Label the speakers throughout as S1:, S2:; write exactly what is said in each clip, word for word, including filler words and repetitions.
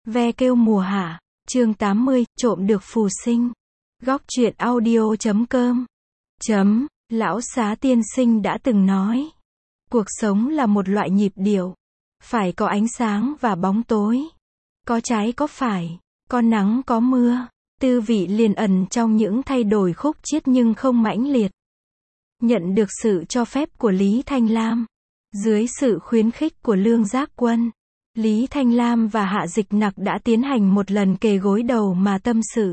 S1: Ve kêu mùa hạ, chương tám mươi, trộm được phù sinh. Góc truyện audio chấm com. Chấm, lão xá tiên sinh đã từng nói. Cuộc sống là một loại nhịp điệu. Phải có ánh sáng và bóng tối. Có trái có phải, có nắng có mưa. Tư vị liền ẩn trong những thay đổi khúc chiết nhưng không mãnh liệt. Nhận được sự cho phép của Lý Thanh Lam. Dưới sự khuyến khích của Lương Giác Quân, Lý Thanh Lam và Hạ Dịch Nặc đã tiến hành một lần kề gối đầu mà tâm sự.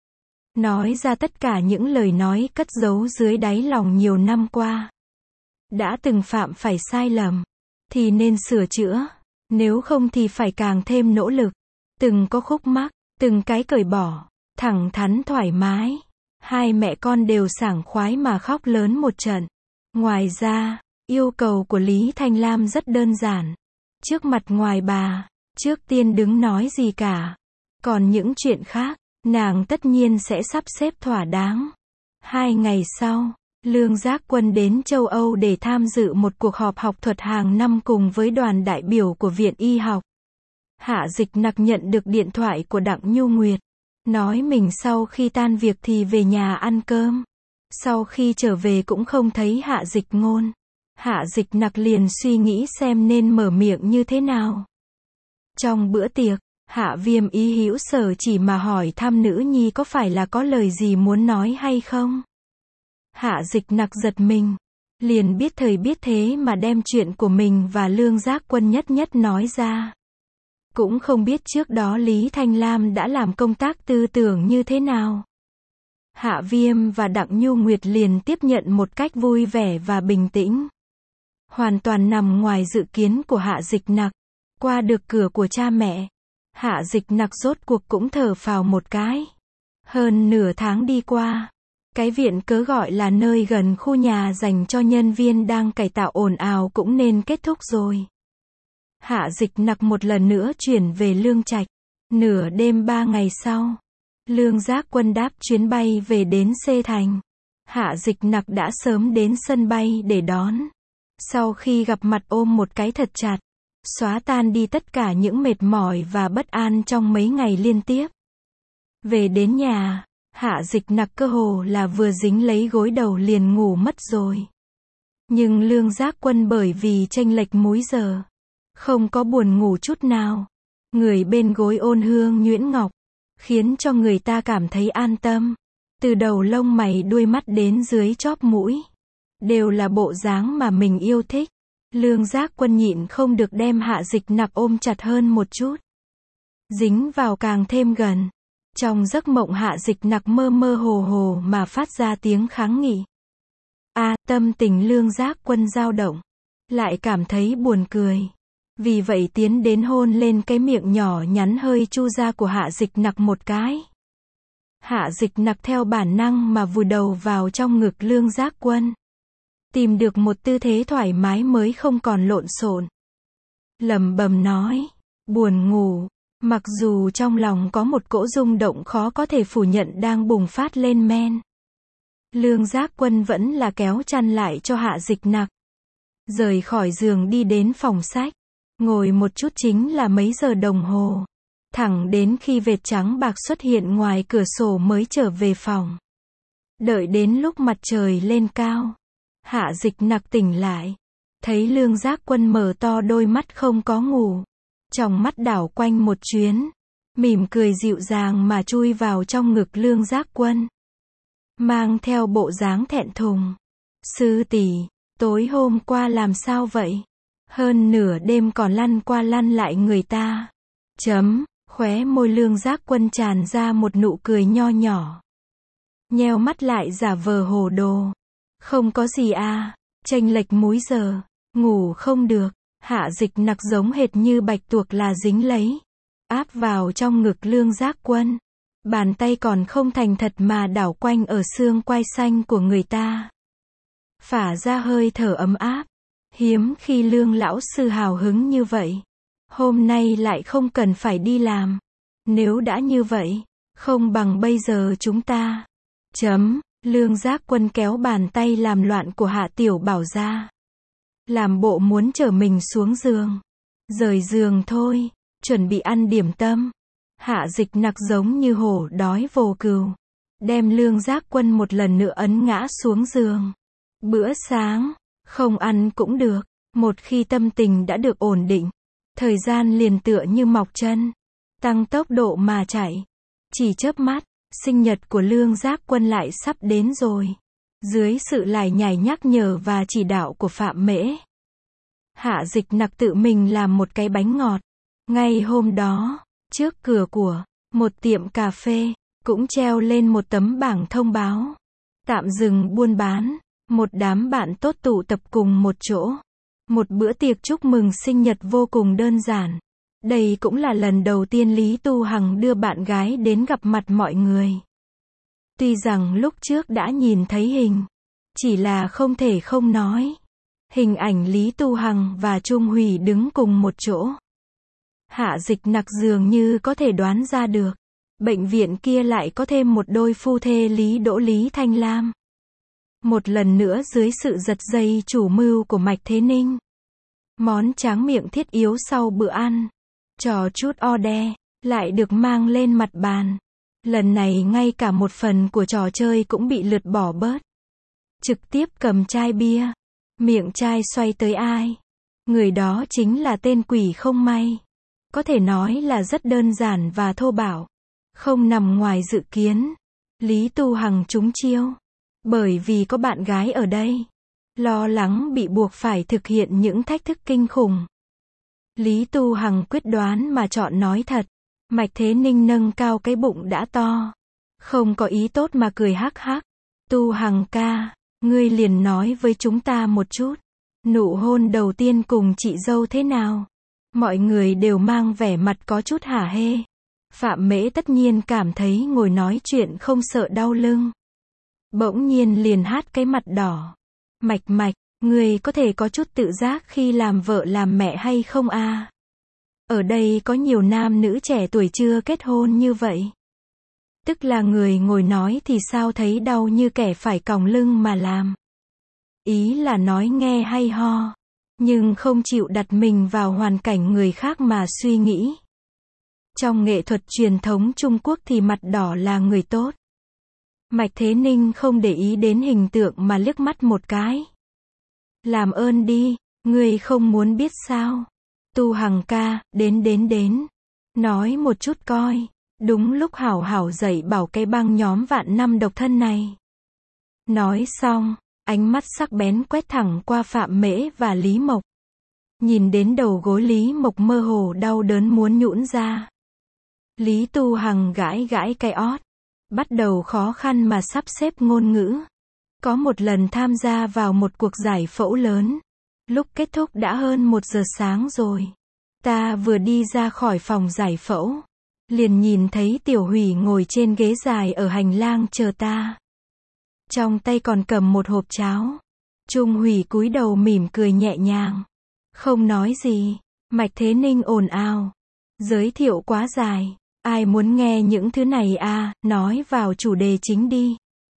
S1: Nói ra tất cả những lời nói cất giấu dưới đáy lòng nhiều năm qua. Đã từng phạm phải sai lầm, thì nên sửa chữa, nếu không thì phải càng thêm nỗ lực. Từng có khúc mắc, từng cái cởi bỏ, thẳng thắn thoải mái. Hai mẹ con đều sảng khoái mà khóc lớn một trận. Ngoài ra, yêu cầu của Lý Thanh Lam rất đơn giản. Trước mặt ngoài bà, trước tiên đừng nói gì cả. Còn những chuyện khác, nàng tất nhiên sẽ sắp xếp thỏa đáng. Hai ngày sau, Lương Giác Quân đến châu Âu để tham dự một cuộc họp học thuật hàng năm cùng với đoàn đại biểu của Viện Y học. Hạ Dịch Nặc nhận được điện thoại của Đặng Nhu Nguyệt. Nói mình sau khi tan việc thì về nhà ăn cơm. Sau khi trở về cũng không thấy Hạ Dịch Ngôn. Hạ Dịch Nặc liền suy nghĩ xem nên mở miệng như thế nào. Trong bữa tiệc, Hạ Viêm ý hữu sở chỉ mà hỏi thăm nữ nhi có phải là có lời gì muốn nói hay không. Hạ Dịch Nặc giật mình. Liền biết thời biết thế mà đem chuyện của mình và Lương Giác Quân nhất nhất nói ra. Cũng không biết trước đó Lý Thanh Lam đã làm công tác tư tưởng như thế nào. Hạ Viêm và Đặng Nhu Nguyệt liền tiếp nhận một cách vui vẻ và bình tĩnh. Hoàn toàn nằm ngoài dự kiến của Hạ Dịch Nặc. Qua được cửa của cha mẹ, Hạ Dịch Nặc rốt cuộc cũng thở phào một cái. Hơn nửa tháng đi qua, cái viện cớ gọi là nơi gần khu nhà dành cho nhân viên đang cải tạo ồn ào cũng nên kết thúc rồi. Hạ Dịch Nặc một lần nữa chuyển về Lương Trạch. Nửa đêm ba ngày sau, Lương Giác Quân đáp chuyến bay về đến Xê Thành. Hạ Dịch Nặc đã sớm đến sân bay để đón. Sau khi gặp mặt ôm một cái thật chặt, xóa tan đi tất cả những mệt mỏi và bất an trong mấy ngày liên tiếp. Về đến nhà, Hạ Dịch Nặc cơ hồ là vừa dính lấy gối đầu liền ngủ mất rồi. Nhưng Lương Giác Quân bởi vì chênh lệch múi giờ, không có buồn ngủ chút nào. Người bên gối ôn hương nhuyễn ngọc, khiến cho người ta cảm thấy an tâm. Từ đầu lông mày đuôi mắt đến dưới chóp mũi, đều là bộ dáng mà mình yêu thích. Lương Giác Quân nhịn không được đem Hạ Dịch Nặc ôm chặt hơn một chút. Dính vào càng thêm gần. Trong giấc mộng Hạ Dịch Nặc mơ mơ hồ hồ mà phát ra tiếng kháng nghị. A, à, tâm tình Lương Giác Quân dao động, lại cảm thấy buồn cười. Vì vậy tiến đến hôn lên cái miệng nhỏ nhắn hơi chu ra của Hạ Dịch Nặc một cái. Hạ Dịch Nặc theo bản năng mà vùi đầu vào trong ngực Lương Giác Quân. Tìm được một tư thế thoải mái mới không còn lộn xộn. Lẩm bẩm nói, buồn ngủ, mặc dù trong lòng có một cỗ rung động khó có thể phủ nhận đang bùng phát lên men. Lương Giác Quân vẫn là kéo chăn lại cho Hạ Dịch Nặc. Rời khỏi giường đi đến phòng sách. Ngồi một chút chính là mấy giờ đồng hồ. Thẳng đến khi vệt trắng bạc xuất hiện ngoài cửa sổ mới trở về phòng. Đợi đến lúc mặt trời lên cao, Hạ Dịch Nặc tỉnh lại. Thấy Lương Giác Quân mở to đôi mắt không có ngủ. Trong mắt đảo quanh một chuyến. Mỉm cười dịu dàng mà chui vào trong ngực Lương Giác Quân. Mang theo bộ dáng thẹn thùng. Sư tỷ, tối hôm qua làm sao vậy? Hơn nửa đêm còn lăn qua lăn lại người ta. Chấm, khóe môi Lương Giác Quân tràn ra một nụ cười nho nhỏ. Nheo mắt lại giả vờ hồ đồ. Không có gì à, chênh lệch múi giờ, ngủ không được. Hạ Dịch Nặc giống hệt như bạch tuộc là dính lấy. Áp vào trong ngực Lương Giác Quân. Bàn tay còn không thành thật mà đảo quanh ở xương quai xanh của người ta. Phả ra hơi thở ấm áp. Hiếm khi Lương lão sư hào hứng như vậy. Hôm nay lại không cần phải đi làm. Nếu đã như vậy, không bằng bây giờ chúng ta. Chấm, Lương Giác Quân kéo bàn tay làm loạn của Hạ Tiểu Bảo ra. Làm bộ muốn chở mình xuống giường. Rời giường thôi, chuẩn bị ăn điểm tâm. Hạ Dịch Nặc giống như hổ đói vồ cừu, đem Lương Giác Quân một lần nữa ấn ngã xuống giường. Bữa sáng, không ăn cũng được, một khi tâm tình đã được ổn định, thời gian liền tựa như mọc chân, tăng tốc độ mà chạy. Chỉ chớp mắt, sinh nhật của Lương Giác Quân lại sắp đến rồi. Dưới sự lải nhải nhắc nhở và chỉ đạo của Phạm Mễ, Hạ Dịch Nặc tự mình làm một cái bánh ngọt. Ngay hôm đó, trước cửa của một tiệm cà phê, cũng treo lên một tấm bảng thông báo. Tạm dừng buôn bán, một đám bạn tốt tụ tập cùng một chỗ. Một bữa tiệc chúc mừng sinh nhật vô cùng đơn giản. Đây cũng là lần đầu tiên Lý Tu Hằng đưa bạn gái đến gặp mặt mọi người. Tuy rằng lúc trước đã nhìn thấy hình, chỉ là không thể không nói. Hình ảnh Lý Tu Hằng và Trung Hủy đứng cùng một chỗ. Hạ Dịch Nặc dường như có thể đoán ra được, bệnh viện kia lại có thêm một đôi phu thê Lý Đỗ Lý Thanh Lam. Một lần nữa dưới sự giật dây chủ mưu của Mạch Thế Ninh. Món tráng miệng thiết yếu sau bữa ăn, trò chút order, lại được mang lên mặt bàn. Lần này ngay cả một phần của trò chơi cũng bị lượt bỏ bớt. Trực tiếp cầm chai bia, miệng chai xoay tới ai. Người đó chính là tên quỷ không may. Có thể nói là rất đơn giản và thô bạo. Không nằm ngoài dự kiến. Lý Tu Hằng trúng chiêu. Bởi vì có bạn gái ở đây. Lo lắng bị buộc phải thực hiện những thách thức kinh khủng. Lý Tu Hằng quyết đoán mà chọn nói thật. Mạch Thế Ninh nâng cao cái bụng đã to. Không có ý tốt mà cười hắc hắc. Tu Hằng ca, ngươi liền nói với chúng ta một chút. Nụ hôn đầu tiên cùng chị dâu thế nào? Mọi người đều mang vẻ mặt có chút hả hê. Phạm Mễ tất nhiên cảm thấy ngồi nói chuyện không sợ đau lưng. Bỗng nhiên liền hát cái mặt đỏ. Mạch Mạch, ngươi có thể có chút tự giác khi làm vợ làm mẹ hay không a? Ở đây có nhiều nam nữ trẻ tuổi chưa kết hôn như vậy. Tức là người ngồi nói thì sao thấy đau như kẻ phải còng lưng mà làm. Ý là nói nghe hay ho, nhưng không chịu đặt mình vào hoàn cảnh người khác mà suy nghĩ. Trong nghệ thuật truyền thống Trung Quốc thì mặt đỏ là người tốt. Mạch Thế Ninh không để ý đến hình tượng mà liếc mắt một cái. Làm ơn đi, ngươi không muốn biết sao? Tu Hằng ca, đến đến đến. Nói một chút coi. Đúng lúc hảo hảo dạy bảo cái băng nhóm vạn năm độc thân này. Nói xong, ánh mắt sắc bén quét thẳng qua Phạm Mễ và Lý Mộc. Nhìn đến đầu gối Lý Mộc mơ hồ đau đớn muốn nhũn ra. Lý Tu Hằng gãi gãi cái ót. Bắt đầu khó khăn mà sắp xếp ngôn ngữ. Có một lần tham gia vào một cuộc giải phẫu lớn. Lúc kết thúc đã hơn một giờ sáng rồi. Ta vừa đi ra khỏi phòng giải phẫu. Liền nhìn thấy Tiểu Hủy ngồi trên ghế dài ở hành lang chờ ta. Trong tay còn cầm một hộp cháo. Trung Hủy cúi đầu mỉm cười nhẹ nhàng. Không nói gì. Mạch Thế Ninh ồn ào. Giới thiệu quá dài. Ai muốn nghe những thứ này à, nói vào chủ đề chính đi.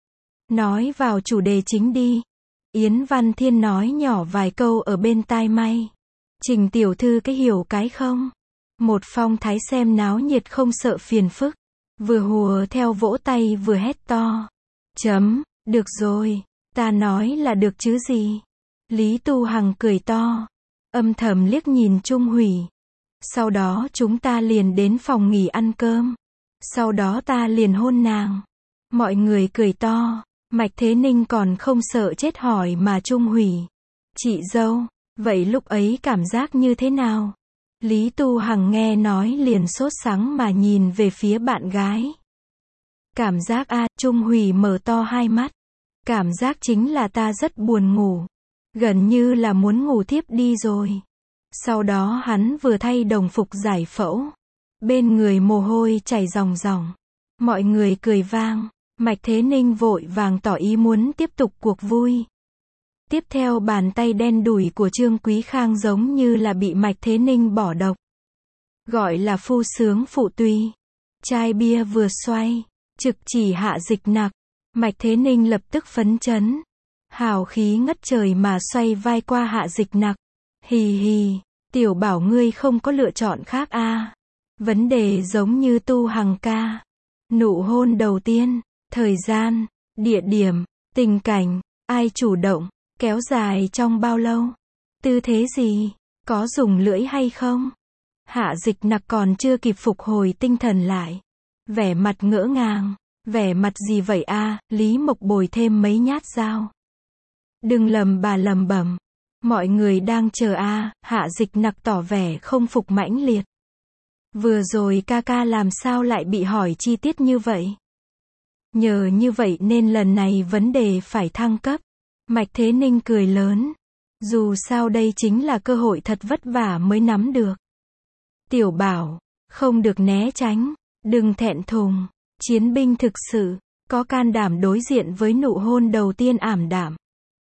S1: Nói vào chủ đề chính đi. Yến Văn Thiên nói nhỏ vài câu ở bên tai May. Trình tiểu thư cái hiểu cái không? Một phong thái xem náo nhiệt không sợ phiền phức. Vừa hùa theo vỗ tay vừa hét to. Chấm, được rồi, ta nói là được chứ gì. Lý Tu Hằng cười to. Âm thầm liếc nhìn Trung Hủy. Sau đó chúng ta liền đến phòng nghỉ ăn cơm. Sau đó ta liền hôn nàng. Mọi người cười to. Mạch Thế Ninh còn không sợ chết hỏi mà Trung Hủy. Chị dâu, vậy lúc ấy cảm giác như thế nào? Lý Tu Hằng nghe nói liền sốt sắng mà nhìn về phía bạn gái. Cảm giác a, Trung Hủy mở to hai mắt. Cảm giác chính là ta rất buồn ngủ. Gần như là muốn ngủ thiếp đi rồi. Sau đó hắn vừa thay đồng phục giải phẫu. Bên người mồ hôi chảy ròng ròng. Mọi người cười vang. Mạch Thế Ninh vội vàng tỏ ý muốn tiếp tục cuộc vui. Tiếp theo bàn tay đen đủi của Trương Quý Khang giống như là bị Mạch Thế Ninh bỏ độc. Gọi là phu sướng phụ tùy. Chai bia vừa xoay, trực chỉ Hạ Dịch Nặc. Mạch Thế Ninh lập tức phấn chấn. Hào khí ngất trời mà xoay vai qua Hạ Dịch Nặc. Hì hì, tiểu bảo ngươi không có lựa chọn khác a. Vấn đề giống như Tu Hằng ca. Nụ hôn đầu tiên, thời gian, địa điểm, tình cảnh, ai chủ động, kéo dài trong bao lâu, tư thế gì, có dùng lưỡi hay không. Hạ Dịch Nặc còn chưa kịp phục hồi tinh thần lại. Vẻ mặt ngỡ ngàng, vẻ mặt gì vậy a? Lý Mộc bồi thêm mấy nhát dao. Đừng lầm bà lầm bẩm. Mọi người đang chờ a. Hạ Dịch Nặc tỏ vẻ không phục mãnh liệt. Vừa rồi ca ca làm sao lại bị hỏi chi tiết như vậy? Nhờ như vậy nên lần này vấn đề phải thăng cấp. Mạch Thế Ninh cười lớn. Dù sao đây chính là cơ hội thật vất vả mới nắm được. Tiểu Bảo, không được né tránh, đừng thẹn thùng. Chiến binh thực sự, có can đảm đối diện với nụ hôn đầu tiên ảm đạm.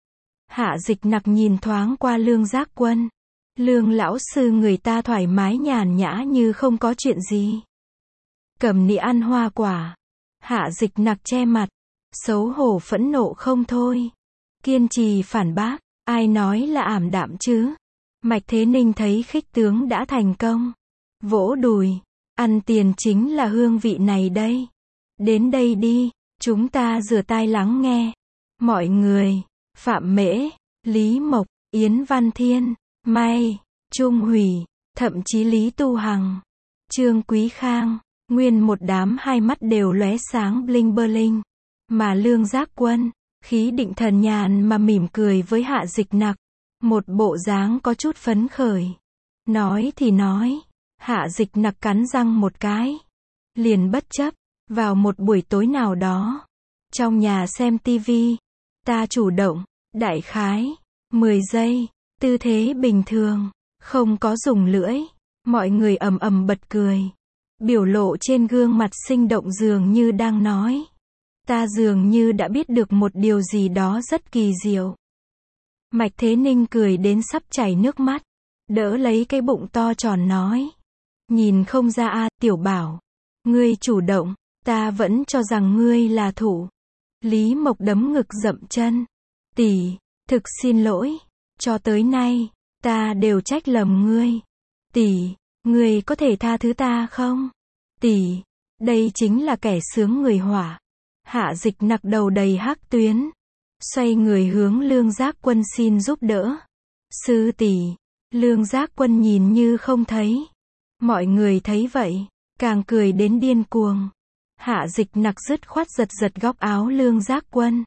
S1: Hạ Dịch Nặc nhìn thoáng qua Lương Giác Quân. Lương lão sư người ta thoải mái nhàn nhã như không có chuyện gì. Cầm nĩa ăn hoa quả. Hạ Dịch Nặc che mặt, xấu hổ phẫn nộ không thôi. Kiên trì phản bác, ai nói là ảm đạm chứ? Mạch Thế Ninh thấy khích tướng đã thành công. Vỗ đùi, ăn tiền chính là hương vị này đây. Đến đây đi, chúng ta rửa tai lắng nghe. Mọi người, Phạm Mễ, Lý Mộc, Yến Văn Thiên, May, Trung Hủy, thậm chí Lý Tu Hằng, Trương Quý Khang, nguyên một đám hai mắt đều lóe sáng bling bơ linh. Mà Lương Giác Quân, khí định thần nhàn mà mỉm cười với Hạ Dịch Nặc. Một bộ dáng có chút phấn khởi. Nói thì nói, Hạ Dịch Nặc cắn răng một cái. Liền bất chấp, vào một buổi tối nào đó, trong nhà xem tivi, ta chủ động, đại khái, mười giây, tư thế bình thường, không có dùng lưỡi. Mọi người ầm ầm bật cười. Biểu lộ trên gương mặt sinh động dường như đang nói. Ta dường như đã biết được một điều gì đó rất kỳ diệu. Mạch Thế Ninh cười đến sắp chảy nước mắt. Đỡ lấy cái bụng to tròn nói. Nhìn không ra a, Tiểu Bảo. Ngươi chủ động, ta vẫn cho rằng ngươi là thủ. Lý Mộc đấm ngực dậm chân. Tỷ, thực xin lỗi. Cho tới nay, ta đều trách lầm ngươi. Tỷ, ngươi có thể tha thứ ta không? Tỷ, đây chính là kẻ sướng người hỏa. Hạ Dịch Nặc đầu đầy hắc tuyến. Xoay người hướng Lương Giác Quân xin giúp đỡ. Sư tỷ. Lương Giác Quân nhìn như không thấy. Mọi người thấy vậy, càng cười đến điên cuồng. Hạ Dịch Nặc dứt khoát giật giật góc áo Lương Giác Quân.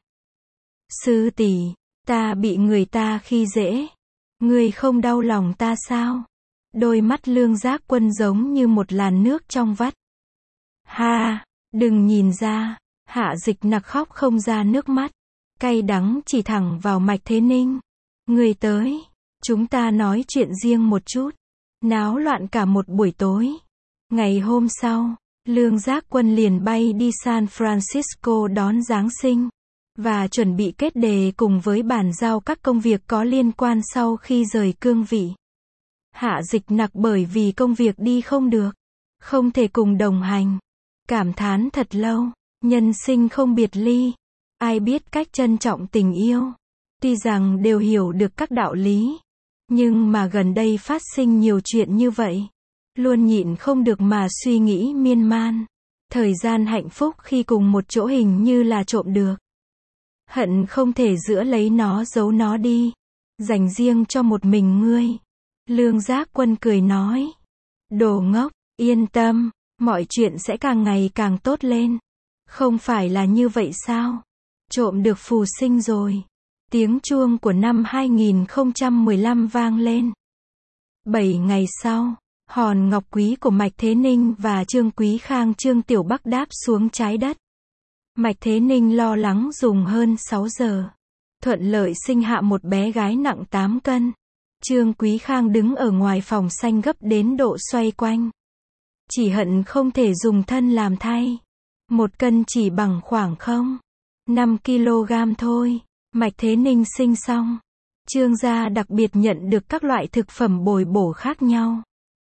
S1: Sư tỷ, ta bị người ta khi dễ. Ngươi không đau lòng ta sao? Đôi mắt Lương Giác Quân giống như một làn nước trong vắt. Ha, đừng nhìn ra. Hạ Dịch Nặc khóc không ra nước mắt. Cay đắng chỉ thẳng vào Mạch Thế Ninh. Ngươi tới, chúng ta nói chuyện riêng một chút. Náo loạn cả một buổi tối. Ngày hôm sau, Lương Giác Quân liền bay đi San Francisco đón Giáng sinh. Và chuẩn bị kết đề cùng với bàn giao các công việc có liên quan sau khi rời cương vị. Hạ Dịch Nặc bởi vì công việc đi không được, không thể cùng đồng hành. Cảm thán thật lâu, nhân sinh không biệt ly. Ai biết cách trân trọng tình yêu. Tuy rằng đều hiểu được các đạo lý. Nhưng mà gần đây phát sinh nhiều chuyện như vậy. Luôn nhịn không được mà suy nghĩ miên man. Thời gian hạnh phúc khi cùng một chỗ hình như là trộm được. Hận không thể giữa lấy nó giấu nó đi. Dành riêng cho một mình ngươi. Lương Giác Quân cười nói. Đồ ngốc, yên tâm. Mọi chuyện sẽ càng ngày càng tốt lên. Không phải là như vậy sao? Trộm được phù sinh rồi. Tiếng chuông của năm hai nghìn không trăm mười lăm vang lên. Bảy ngày sau, hòn ngọc quý của Mạch Thế Ninh và Trương Quý Khang Trương Tiểu Bắc đáp xuống trái đất. Mạch Thế Ninh lo lắng dùng hơn sáu giờ. Thuận lợi sinh hạ một bé gái nặng tám cân. Trương Quý Khang đứng ở ngoài phòng xanh gấp đến độ xoay quanh. Chỉ hận không thể dùng thân làm thay. Một cân chỉ bằng khoảng không. năm ki lô gam thôi. Mạch Thế Ninh sinh xong. Trương gia đặc biệt nhận được các loại thực phẩm bồi bổ khác nhau.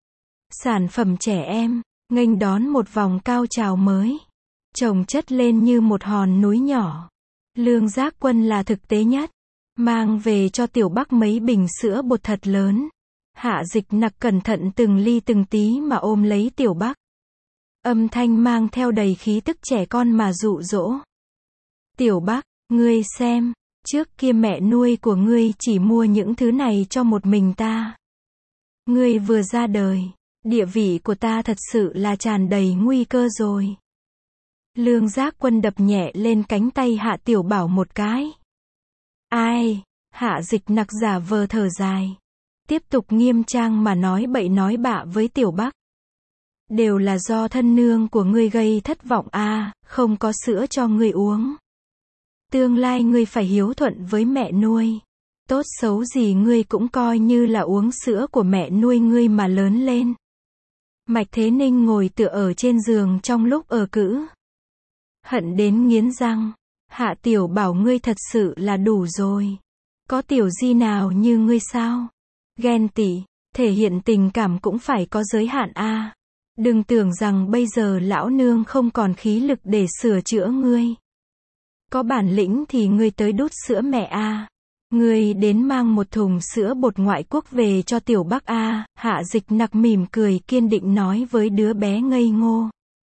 S1: Sản phẩm trẻ em, nghênh đón một vòng cao trào mới. Chồng chất lên như một hòn núi nhỏ. Lương Giác Quân là thực tế nhất. Mang về cho Tiểu Bắc mấy bình sữa bột thật lớn. Hạ Dịch Nặc cẩn thận từng ly từng tí mà ôm lấy Tiểu Bắc. Âm thanh mang theo đầy khí tức trẻ con mà dụ dỗ. Tiểu Bắc, ngươi xem, trước kia mẹ nuôi của ngươi chỉ mua những thứ này cho một mình ta. Ngươi vừa ra đời, địa vị của ta thật sự là tràn đầy nguy cơ rồi. Lương Giác Quân đập nhẹ lên cánh tay Hạ Tiểu Bảo một cái. Ai? Hạ Dịch Nặc giả vờ thở dài. Tiếp tục nghiêm trang mà nói bậy nói bạ với Tiểu Bắc. Đều là do thân nương của ngươi gây thất vọng a, à, không có sữa cho ngươi uống. Tương lai ngươi phải hiếu thuận với mẹ nuôi. Tốt xấu gì ngươi cũng coi như là uống sữa của mẹ nuôi ngươi mà lớn lên. Mạch Thế Ninh ngồi tựa ở trên giường trong lúc ở cữ. Hận đến nghiến răng. Hạ Tiểu Bảo ngươi thật sự là đủ rồi. Có tiểu di nào như ngươi sao? Ghen tị, thể hiện tình cảm cũng phải có giới hạn a. À. Đừng tưởng rằng bây giờ lão nương không còn khí lực để sửa chữa ngươi. Có bản lĩnh thì ngươi tới đút sữa mẹ a. À. Ngươi đến mang một thùng sữa bột ngoại quốc về cho Tiểu Bắc a. À. Hạ Dịch Nặc mỉm cười kiên định nói với đứa bé ngây ngô.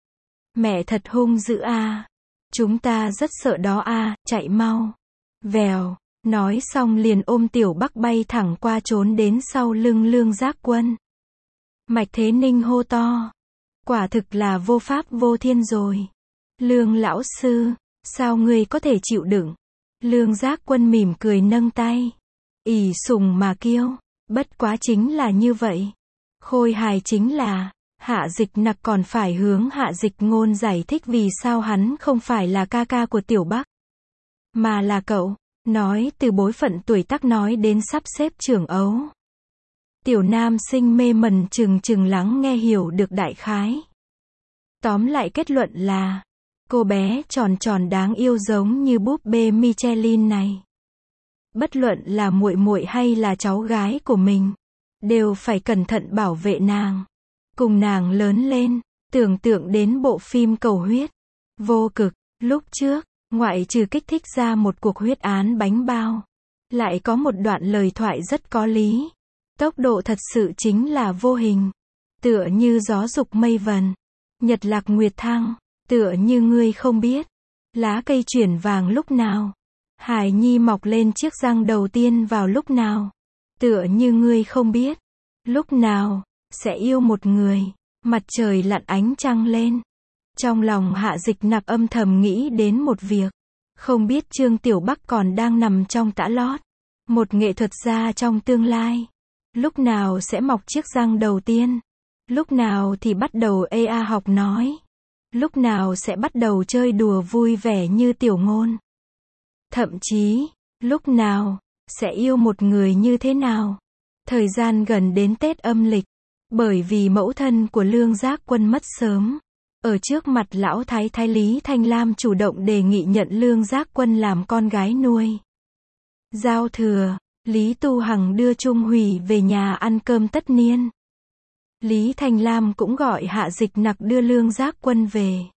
S1: Mẹ thật hung dữ a. À. Chúng ta rất sợ đó a, à. Chạy mau. Vèo. Nói xong liền ôm Tiểu Bắc bay thẳng qua trốn đến sau lưng Lương Giác Quân. Mạch Thế Ninh hô to. Quả thực là vô pháp vô thiên rồi. Lương lão sư, sao ngươi có thể chịu đựng? Lương Giác Quân mỉm cười nâng tay. Ỷ sùng mà kiêu, bất quá chính là như vậy. Khôi hài chính là, Hạ Dịch Nặc còn phải hướng Hạ Dịch Ngôn giải thích vì sao hắn không phải là ca ca của Tiểu Bắc, mà là cậu. Nói từ bối phận tuổi tác nói đến sắp xếp trưởng ấu. Tiểu nam sinh mê mẩn chừng chừng lắng nghe hiểu được đại khái. Tóm lại kết luận là, cô bé tròn tròn đáng yêu giống như búp bê Michelin này. Bất luận là muội muội hay là cháu gái của mình, đều phải cẩn thận bảo vệ nàng. Cùng nàng lớn lên, tưởng tượng đến bộ phim Cầu Huyết. Vô cực, lúc trước, ngoại trừ kích thích ra một cuộc huyết án bánh bao, lại có một đoạn lời thoại rất có lý. Tốc độ thật sự chính là vô hình. Tựa như gió dục mây vần, nhật lạc nguyệt thăng, tựa như ngươi không biết, lá cây chuyển vàng lúc nào, hài nhi mọc lên chiếc răng đầu tiên vào lúc nào, tựa như ngươi không biết, lúc nào, sẽ yêu một người, mặt trời lặn ánh trăng lên. Trong lòng Hạ Dịch Nặc âm thầm nghĩ đến một việc, không biết Trương Tiểu Bắc còn đang nằm trong tã lót, một nghệ thuật gia trong tương lai, lúc nào sẽ mọc chiếc răng đầu tiên, lúc nào thì bắt đầu ê a học nói, lúc nào sẽ bắt đầu chơi đùa vui vẻ như Tiểu Ngôn, thậm chí, lúc nào, sẽ yêu một người như thế nào. Thời gian gần đến Tết âm lịch, bởi vì mẫu thân của Lương Giác Quân mất sớm, ở trước mặt lão thái thái Lý Thanh Lam chủ động đề nghị nhận Lương Giác Quân làm con gái nuôi. Giao thừa, Lý Tu Hằng đưa Trung Hủy về nhà ăn cơm tất niên. Lý Thanh Lam cũng gọi Hạ Dịch Nặc đưa Lương Giác Quân về.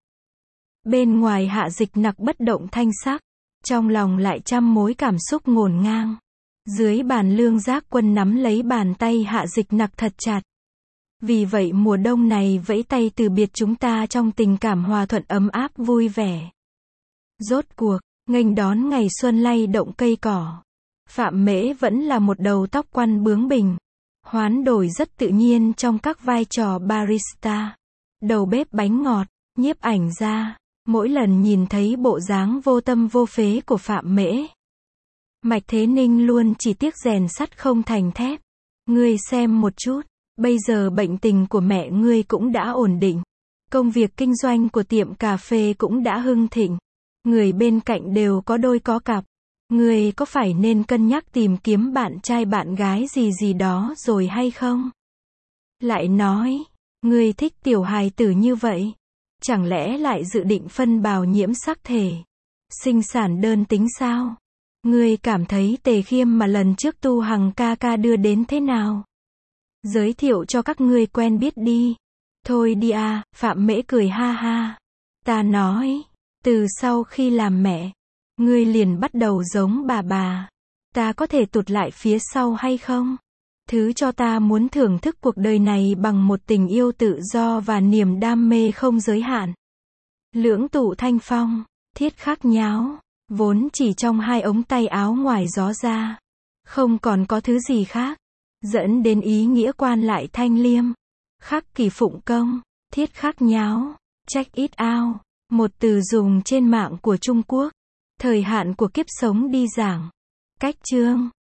S1: Bên ngoài Hạ Dịch Nặc bất động thanh sắc, trong lòng lại trăm mối cảm xúc ngổn ngang. Dưới bàn Lương Giác Quân nắm lấy bàn tay Hạ Dịch Nặc thật chặt. Vì vậy mùa đông này vẫy tay từ biệt chúng ta trong tình cảm hòa thuận ấm áp vui vẻ. Rốt cuộc, nghênh đón ngày xuân lay động cây cỏ. Phạm Mễ vẫn là một đầu tóc quăn bướng bỉnh, hoán đổi rất tự nhiên trong các vai trò barista, đầu bếp bánh ngọt, nhiếp ảnh gia. Mỗi lần nhìn thấy bộ dáng vô tâm vô phế của Phạm Mễ, Mạch Thế Ninh luôn chỉ tiếc rèn sắt không thành thép. Ngươi xem một chút, bây giờ bệnh tình của mẹ ngươi cũng đã ổn định, công việc kinh doanh của tiệm cà phê cũng đã hưng thịnh, người bên cạnh đều có đôi có cặp. Ngươi có phải nên cân nhắc tìm kiếm bạn trai bạn gái gì gì đó rồi hay không? Lại nói, ngươi thích tiểu hài tử như vậy, chẳng lẽ lại dự định phân bào nhiễm sắc thể, sinh sản đơn tính sao? Ngươi cảm thấy Tề Khiêm mà lần trước Tu Hằng ca ca đưa đến thế nào? Giới thiệu cho các ngươi quen biết đi. Thôi đi à, Phạm Mễ cười ha ha. Ta nói, từ sau khi làm mẹ, ngươi liền bắt đầu giống bà bà. Ta có thể tụt lại phía sau hay không? Thứ cho ta muốn thưởng thức cuộc đời này bằng một tình yêu tự do và niềm đam mê không giới hạn. Lưỡng tụ thanh phong, thiết khắc nháo, vốn chỉ trong hai ống tay áo ngoài gió ra. Không còn có thứ gì khác. Dẫn đến ý nghĩa quan lại thanh liêm. Khắc kỳ phụng công, thiết khắc nháo, check it out. Một từ dùng trên mạng của Trung Quốc. Thời hạn của kiếp sống đi giảng. Cách chương.